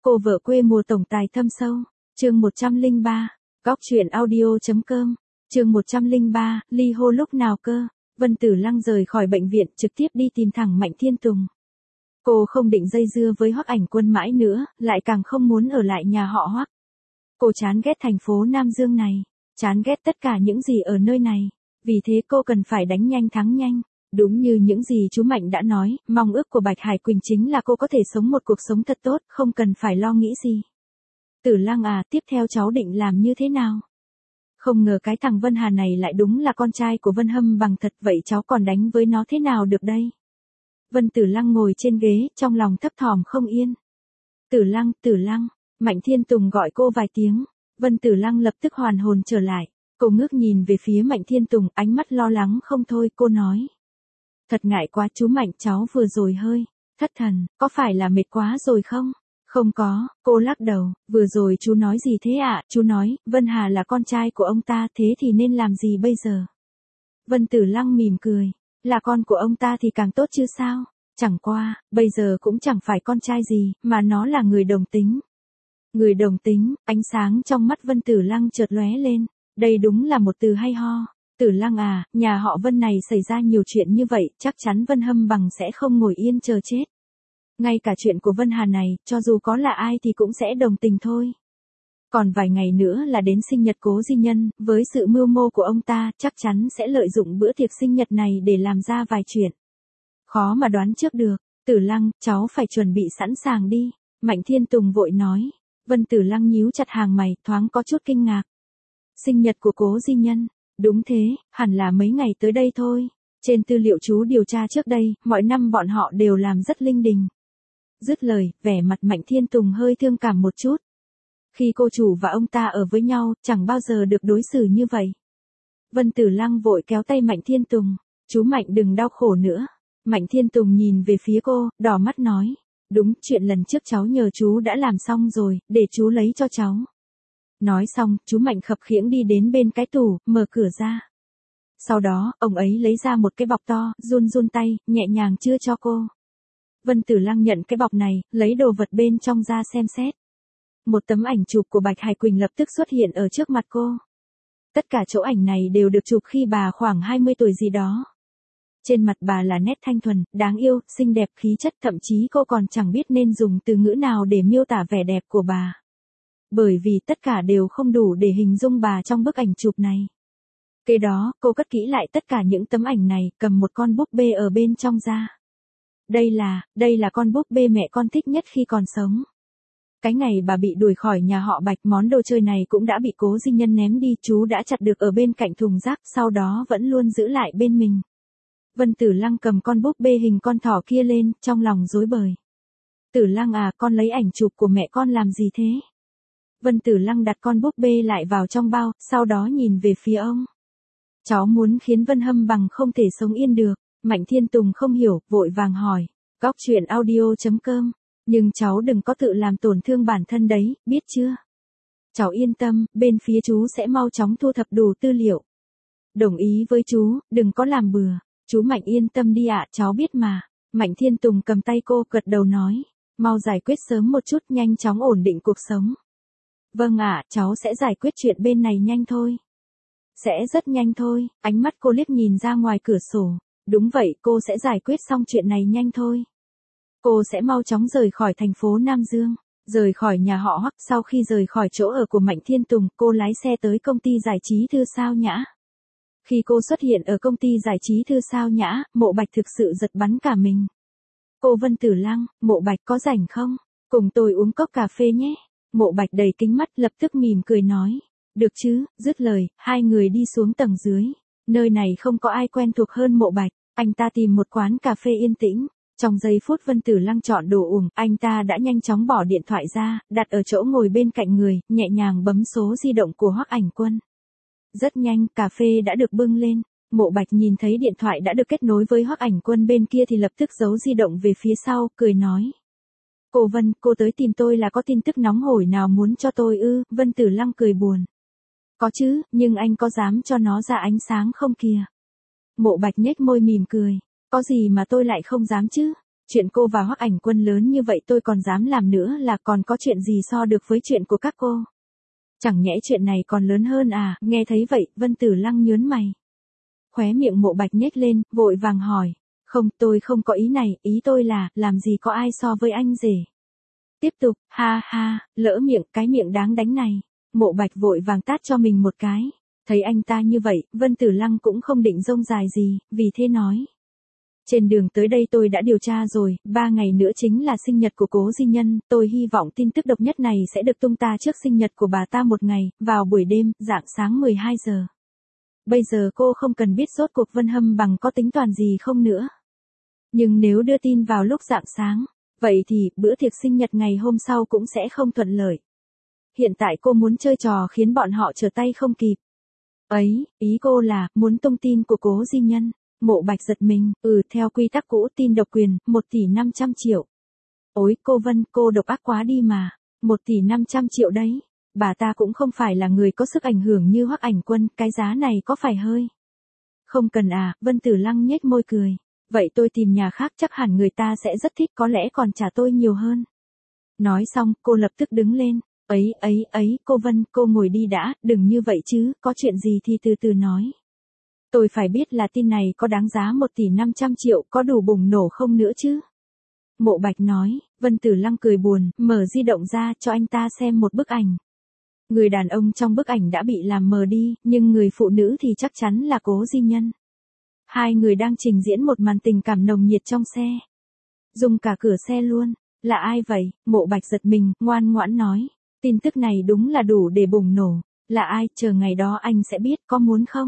Cô vợ quê mùa tổng tài thâm sâu. Chương 103. Góc truyện audio.com. Chương 103. Ly hôn lúc nào cơ? Vân Tử Lăng rời khỏi bệnh viện, trực tiếp đi tìm thẳng Mạnh Thiên Tùng. Cô không định dây dưa với Hoắc Ảnh Quân mãi nữa, lại càng không muốn ở lại nhà họ Hoắc. Cô chán ghét thành phố Nam Dương này, chán ghét tất cả những gì ở nơi này, vì thế cô cần phải đánh nhanh thắng nhanh. Đúng như những gì chú Mạnh đã nói, mong ước của Bạch Hải Quỳnh chính là cô có thể sống một cuộc sống thật tốt, không cần phải lo nghĩ gì. Tử Lăng à, tiếp theo cháu định làm như thế nào? Không ngờ cái thằng Vân Hà này lại đúng là con trai của Vân Hâm Bằng thật, vậy cháu còn đánh với nó thế nào được đây? Vân Tử Lăng ngồi trên ghế, trong lòng thấp thỏm không yên. Tử Lăng, Mạnh Thiên Tùng gọi cô vài tiếng, Vân Tử Lăng lập tức hoàn hồn trở lại. Cô ngước nhìn về phía Mạnh Thiên Tùng, ánh mắt lo lắng không thôi, cô nói. Thật ngại quá chú Mạnh, cháu vừa rồi hơi thất thần, có phải là mệt quá rồi không? Không có, cô lắc đầu, vừa rồi chú nói gì thế ạ? Chú nói, Vân Hà là con trai của ông ta, thế thì nên làm gì bây giờ? Vân Tử Lăng mỉm cười, là con của ông ta thì càng tốt chứ sao? Chẳng qua, bây giờ cũng chẳng phải con trai gì, mà nó là người đồng tính. Người đồng tính, ánh sáng trong mắt Vân Tử Lăng chợt lóe lên, đây đúng là một từ hay ho. Tử Lăng à, nhà họ Vân này xảy ra nhiều chuyện như vậy, chắc chắn Vân Hâm Bằng sẽ không ngồi yên chờ chết. Ngay cả chuyện của Vân Hà này, cho dù có là ai thì cũng sẽ đồng tình thôi. Còn vài ngày nữa là đến sinh nhật Cố Di Nhân, với sự mưu mô của ông ta, chắc chắn sẽ lợi dụng bữa tiệc sinh nhật này để làm ra vài chuyện. Khó mà đoán trước được. Tử Lăng, cháu phải chuẩn bị sẵn sàng đi. Mạnh Thiên Tùng vội nói. Vân Tử Lăng nhíu chặt hàng mày, thoáng có chút kinh ngạc. Sinh nhật của Cố Di Nhân. Đúng thế, hẳn là mấy ngày tới đây thôi. Trên tư liệu chú điều tra trước đây, mọi năm bọn họ đều làm rất linh đình. Dứt lời, vẻ mặt Mạnh Thiên Tùng hơi thương cảm một chút. Khi cô chủ và ông ta ở với nhau, chẳng bao giờ được đối xử như vậy. Vân Tử Lăng vội kéo tay Mạnh Thiên Tùng. Chú Mạnh đừng đau khổ nữa. Mạnh Thiên Tùng nhìn về phía cô, đỏ mắt nói. Đúng, chuyện lần trước cháu nhờ chú đã làm xong rồi, để chú lấy cho cháu. Nói xong, chú Mạnh khập khiễng đi đến bên cái tủ, mở cửa ra. Sau đó, ông ấy lấy ra một cái bọc to, run run tay, nhẹ nhàng chưa cho cô. Vân Tử Lăng nhận cái bọc này, lấy đồ vật bên trong ra xem xét. Một tấm ảnh chụp của Bạch Hải Quỳnh lập tức xuất hiện ở trước mặt cô. Tất cả chỗ ảnh này đều được chụp khi bà khoảng 20 tuổi gì đó. Trên mặt bà là nét thanh thuần, đáng yêu, xinh đẹp, khí chất, thậm chí cô còn chẳng biết nên dùng từ ngữ nào để miêu tả vẻ đẹp của bà. Bởi vì tất cả đều không đủ để hình dung bà trong bức ảnh chụp này. Kế đó, cô cất kỹ lại tất cả những tấm ảnh này, cầm một con búp bê ở bên trong ra. Đây là con búp bê mẹ con thích nhất khi còn sống. Cái ngày bà bị đuổi khỏi nhà họ Bạch, món đồ chơi này cũng đã bị Cố Di Nhân ném đi, chú đã chặt được ở bên cạnh thùng rác, sau đó vẫn luôn giữ lại bên mình. Vân Tử Lăng cầm con búp bê hình con thỏ kia lên, trong lòng rối bời. Tử Lăng à, con lấy ảnh chụp của mẹ con làm gì thế? Vân Tử Lăng đặt con búp bê lại vào trong bao, sau đó nhìn về phía ông. Cháu muốn khiến Vân Hâm Bằng không thể sống yên được. Mạnh Thiên Tùng không hiểu, vội vàng hỏi. Góc truyện audio.com. Nhưng cháu đừng có tự làm tổn thương bản thân đấy, biết chưa? Cháu yên tâm, bên phía chú sẽ mau chóng thu thập đủ tư liệu. Đồng ý với chú, đừng có làm bừa. Chú Mạnh yên tâm đi ạ, cháu biết mà. Mạnh Thiên Tùng cầm tay cô, gật đầu nói. Mau giải quyết sớm một chút, nhanh chóng ổn định cuộc sống. Vâng ạ, cháu sẽ giải quyết chuyện bên này nhanh thôi. Sẽ rất nhanh thôi. Ánh mắt cô liếc nhìn ra ngoài cửa sổ. Đúng vậy, cô sẽ giải quyết xong chuyện này nhanh thôi. Cô sẽ mau chóng rời khỏi thành phố Nam Dương, rời khỏi nhà họ Hoắc. Sau khi rời khỏi chỗ ở của Mạnh Thiên Tùng, cô lái xe tới công ty giải trí Thư Sao Nhã. Khi cô xuất hiện ở công ty giải trí Thư Sao Nhã, Mộ Bạch thực sự giật bắn cả mình. Cô Vân Tử Lăng, Mộ Bạch có rảnh không? Cùng tôi uống cốc cà phê nhé. Mộ Bạch đầy kính mắt, lập tức mỉm cười nói. Được chứ, dứt lời, hai người đi xuống tầng dưới. Nơi này không có ai quen thuộc hơn Mộ Bạch, anh ta tìm một quán cà phê yên tĩnh. Trong giây phút Vân Tử Lăng chọn đồ uống, anh ta đã nhanh chóng bỏ điện thoại ra, đặt ở chỗ ngồi bên cạnh người, nhẹ nhàng bấm số di động của Hoắc Ảnh Quân. Rất nhanh, cà phê đã được bưng lên. Mộ Bạch nhìn thấy điện thoại đã được kết nối với Hoắc Ảnh Quân bên kia thì lập tức giấu di động về phía sau, cười nói. Cô Vân, cô tới tìm tôi là có tin tức nóng hổi nào muốn cho tôi ư? Vân Tử Lăng cười buồn. Có chứ, nhưng anh có dám cho nó ra ánh sáng không kìa? Mộ Bạch nhếch môi mỉm cười. Có gì mà tôi lại không dám chứ? Chuyện cô và Hoắc Ảnh Quân lớn như vậy tôi còn dám làm nữa là còn có chuyện gì so được với chuyện của các cô. Chẳng nhẽ chuyện này còn lớn hơn à, nghe thấy vậy, Vân Tử Lăng nhớn mày. Khóe miệng Mộ Bạch nhếch lên, vội vàng hỏi. Không, tôi không có ý này, ý tôi là, làm gì có ai so với anh rể. Tiếp tục, ha ha, lỡ miệng, cái miệng đáng đánh này. Mộ Bạch vội vàng tát cho mình một cái. Thấy anh ta như vậy, Vân Tử Lăng cũng không định rông dài gì, vì thế nói. Trên đường tới đây tôi đã điều tra rồi, 3 ngày nữa chính là sinh nhật của Cố Di Nhân, tôi hy vọng tin tức độc nhất này sẽ được tung ta trước sinh nhật của bà ta một ngày, vào buổi đêm, rạng sáng 12 giờ. Bây giờ cô không cần biết rốt cuộc Vân Hâm Bằng có tính toán gì không nữa. Nhưng nếu đưa tin vào lúc rạng sáng, vậy thì bữa tiệc sinh nhật ngày hôm sau cũng sẽ không thuận lợi. Hiện tại cô muốn chơi trò khiến bọn họ trở tay không kịp. Ấy, ý cô là, muốn tung tin của Cố Di Nhân. Mộ Bạch giật mình, theo quy tắc cũ tin độc quyền, 1 tỷ 500 triệu. Ôi, cô Vân, cô độc ác quá đi mà, 1 tỷ 500 triệu đấy. Bà ta cũng không phải là người có sức ảnh hưởng như Hoắc Ảnh Quân, cái giá này có phải hơi. Không cần à, Vân Tử Lăng nhếch môi cười. Vậy tôi tìm nhà khác chắc hẳn người ta sẽ rất thích, có lẽ còn trả tôi nhiều hơn. Nói xong, cô lập tức đứng lên. Ấy, cô Vân, cô ngồi đi đã, đừng như vậy chứ, có chuyện gì thì từ từ nói. Tôi phải biết là tin này có đáng giá 1 tỷ 500 triệu, có đủ bùng nổ không nữa chứ. Mộ Bạch nói, Vân Tử Lăng cười buồn, mở di động ra cho anh ta xem một bức ảnh. Người đàn ông trong bức ảnh đã bị làm mờ đi, nhưng người phụ nữ thì chắc chắn là Cố Di Nhân. Hai người đang trình diễn một màn tình cảm nồng nhiệt trong xe. Dùng cả cửa xe luôn. Là ai vậy? Mộ Bạch giật mình, ngoan ngoãn nói. Tin tức này đúng là đủ để bùng nổ. Là ai? Chờ ngày đó anh sẽ biết, có muốn không?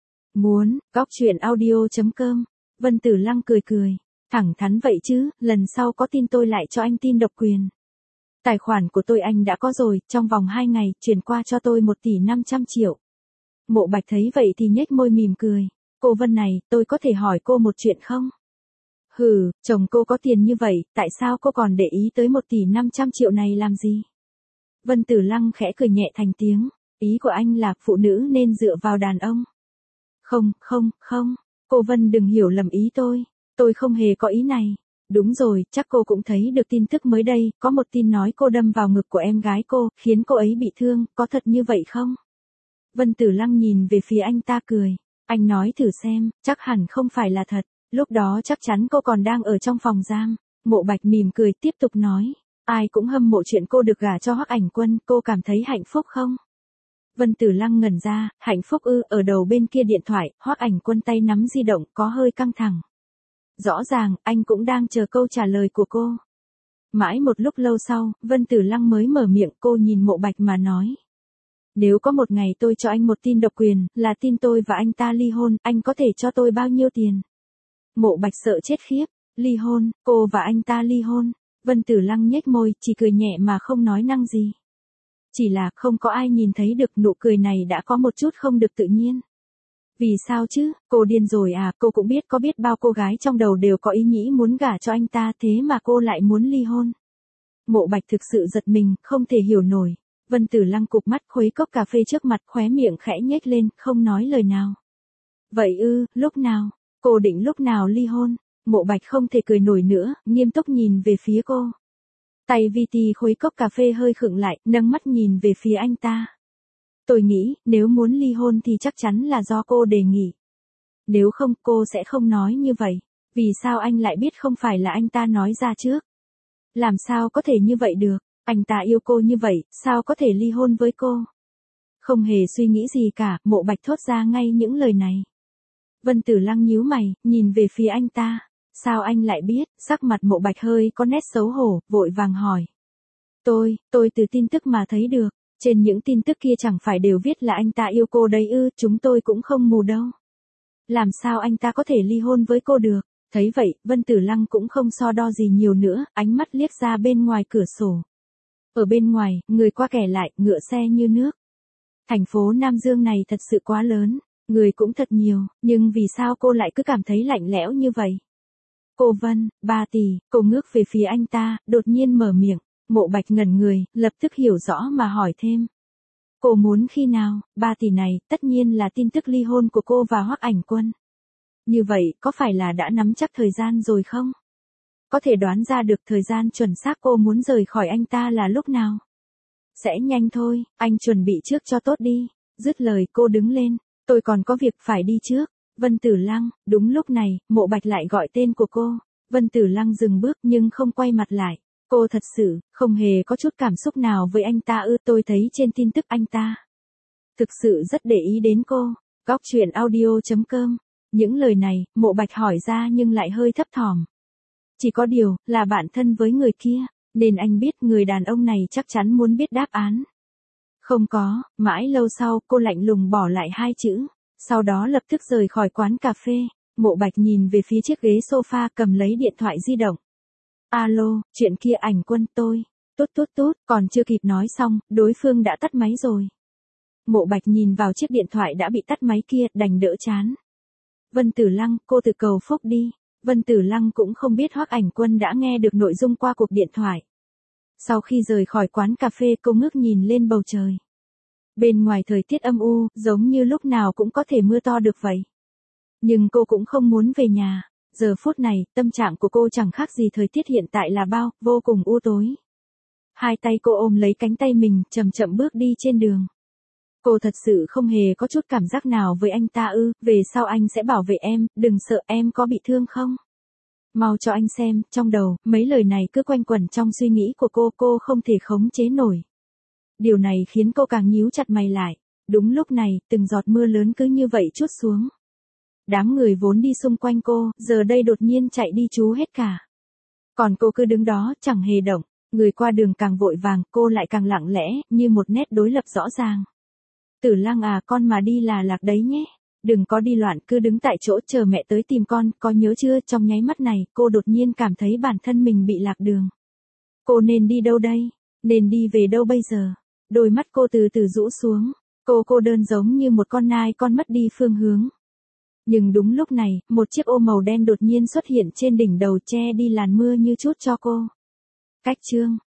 Muốn, Cóc Truyện Audio.com. Vân Tử Lăng cười cười. Thẳng thắn vậy chứ, lần sau có tin tôi lại cho anh tin độc quyền. Tài khoản của tôi anh đã có rồi, trong vòng 2 ngày, chuyển qua cho tôi 1 tỷ 500 triệu. Mộ Bạch thấy vậy thì nhếch môi mỉm cười. Cô Vân này, tôi có thể hỏi cô một chuyện không? Hừ, chồng cô có tiền như vậy, tại sao cô còn để ý tới 1 tỷ 500 triệu này làm gì? Vân Tử Lăng khẽ cười nhẹ thành tiếng. Ý của anh là phụ nữ nên dựa vào đàn ông. Không, cô Vân đừng hiểu lầm ý tôi không hề có ý này. Đúng rồi, chắc cô cũng thấy được tin tức mới đây, có một tin nói cô đâm vào ngực của em gái cô, khiến cô ấy bị thương, có thật như vậy không? Vân Tử Lăng nhìn về phía anh ta cười. Anh nói thử xem, chắc hẳn không phải là thật, lúc đó chắc chắn cô còn đang ở trong phòng giam. Mộ Bạch mỉm cười tiếp tục nói. Ai cũng hâm mộ chuyện cô được gả cho Hoắc Ảnh Quân, cô cảm thấy hạnh phúc không? Vân Tử Lăng ngẩn ra, hạnh phúc ư? Ở đầu bên kia điện thoại, Hoắc Ảnh Quân tay nắm di động có hơi căng thẳng. Rõ ràng, anh cũng đang chờ câu trả lời của cô. Mãi một lúc lâu sau, Vân Tử Lăng mới mở miệng, cô nhìn Mộ Bạch mà nói. Nếu có một ngày tôi cho anh một tin độc quyền, là tin tôi và anh ta ly hôn, anh có thể cho tôi bao nhiêu tiền? Mộ Bạch sợ chết khiếp. Ly hôn, cô và anh ta ly hôn. Vân Tử Lăng nhếch môi, chỉ cười nhẹ mà không nói năng gì. Chỉ là không có ai nhìn thấy được nụ cười này đã có một chút không được tự nhiên. Vì sao chứ, cô điên rồi à, cô cũng biết có biết bao cô gái trong đầu đều có ý nghĩ muốn gả cho anh ta thế mà cô lại muốn ly hôn. Mộ Bạch thực sự giật mình, không thể hiểu nổi. Vân Tử Lăng cụp mắt khuấy cốc cà phê trước mặt khóe miệng khẽ nhếch lên, không nói lời nào. Vậy ư, lúc nào? Cô định lúc nào ly hôn? Mộ Bạch không thể cười nổi nữa, nghiêm túc nhìn về phía cô. Tay VT khuấy cốc cà phê hơi khựng lại, nâng mắt nhìn về phía anh ta. Tôi nghĩ, nếu muốn ly hôn thì chắc chắn là do cô đề nghị. Nếu không, cô sẽ không nói như vậy. Vì sao anh lại biết không phải là anh ta nói ra trước? Làm sao có thể như vậy được? Anh ta yêu cô như vậy, sao có thể ly hôn với cô? Không hề suy nghĩ gì cả, Mộ Bạch thốt ra ngay những lời này. Vân Tử Lăng nhíu mày, nhìn về phía anh ta. Sao anh lại biết? Sắc mặt Mộ Bạch hơi có nét xấu hổ, vội vàng hỏi. Tôi từ tin tức mà thấy được. Trên những tin tức kia chẳng phải đều viết là anh ta yêu cô đấy ư, chúng tôi cũng không mù đâu. Làm sao anh ta có thể ly hôn với cô được? Thấy vậy, Vân Tử Lăng cũng không so đo gì nhiều nữa, ánh mắt liếc ra bên ngoài cửa sổ. Ở bên ngoài, người qua kẻ lại, ngựa xe như nước. Thành phố Nam Dương này thật sự quá lớn, người cũng thật nhiều, nhưng vì sao cô lại cứ cảm thấy lạnh lẽo như vậy? Cô Vân, 3 tỷ, cô ngước về phía anh ta, đột nhiên mở miệng. Mộ Bạch ngẩn người, lập tức hiểu rõ mà hỏi thêm. Cô muốn khi nào? 3 tỷ này, tất nhiên là tin tức ly hôn của cô và Hoắc Ảnh Quân. Như vậy, có phải là đã nắm chắc thời gian rồi không? có thể đoán ra được thời gian chuẩn xác cô muốn rời khỏi anh ta là lúc nào. Sẽ nhanh thôi, anh chuẩn bị trước cho tốt đi. Dứt lời cô đứng lên, tôi còn có việc phải đi trước. Vân Tử Lăng, đúng lúc này, Mộ Bạch lại gọi tên của cô. Vân Tử Lăng dừng bước nhưng không quay mặt lại. Cô thật sự, không hề có chút cảm xúc nào với anh ta ư. Tôi thấy trên tin tức anh ta thực sự rất để ý đến cô. Góc truyện audio.com. Những lời này, Mộ Bạch hỏi ra nhưng lại hơi thấp thỏm. Chỉ có điều, là bạn thân với người kia, nên anh biết người đàn ông này chắc chắn muốn biết đáp án. Không có, mãi lâu sau cô lạnh lùng bỏ lại hai chữ. Sau đó lập tức rời khỏi quán cà phê. Mộ Bạch nhìn về phía chiếc ghế sofa cầm lấy điện thoại di động. Alo, chuyện kia Ảnh Quân tôi. Tút tút tút, còn chưa kịp nói xong, đối phương đã tắt máy rồi. Mộ Bạch nhìn vào chiếc điện thoại đã bị tắt máy kia, đành đỡ chán. Vân Tử Lăng, cô tự cầu phúc đi. Vân Tử Lăng cũng không biết Hoắc Ảnh Quân đã nghe được nội dung qua cuộc điện thoại. Sau khi rời khỏi quán cà phê cô ngước nhìn lên bầu trời. Bên ngoài thời tiết âm u, giống như lúc nào cũng có thể mưa to được vậy. Nhưng cô cũng không muốn về nhà. Giờ phút này, tâm trạng của cô chẳng khác gì thời tiết hiện tại là bao, vô cùng u tối. Hai tay cô ôm lấy cánh tay mình, chậm chậm bước đi trên đường. Cô thật sự không hề có chút cảm giác nào với anh ta ư. Về sau anh sẽ bảo vệ em, đừng sợ, em có bị thương không? Mau cho anh xem. Trong đầu, mấy lời này cứ quanh quẩn trong suy nghĩ của cô không thể khống chế nổi. Điều này khiến cô càng nhíu chặt mày lại. Đúng lúc này, từng giọt mưa lớn cứ như vậy trút xuống. Đám người vốn đi xung quanh cô, giờ đây đột nhiên chạy đi trú hết cả. Còn cô cứ đứng đó, chẳng hề động. Người qua đường càng vội vàng, cô lại càng lặng lẽ, như một nét đối lập rõ ràng. Tử Lăng à, con mà đi là lạc đấy nhé. Đừng có đi loạn, cứ đứng tại chỗ chờ mẹ tới tìm con, có nhớ chưa? Trong nháy mắt này, cô đột nhiên cảm thấy bản thân mình bị lạc đường. Cô nên đi đâu đây? Nên đi về đâu bây giờ? Đôi mắt cô từ từ rũ xuống. Cô đơn giống như một con nai con mất đi phương hướng. Nhưng đúng lúc này, một chiếc ô màu đen đột nhiên xuất hiện trên đỉnh đầu che đi làn mưa như chút cho cô. Cách chương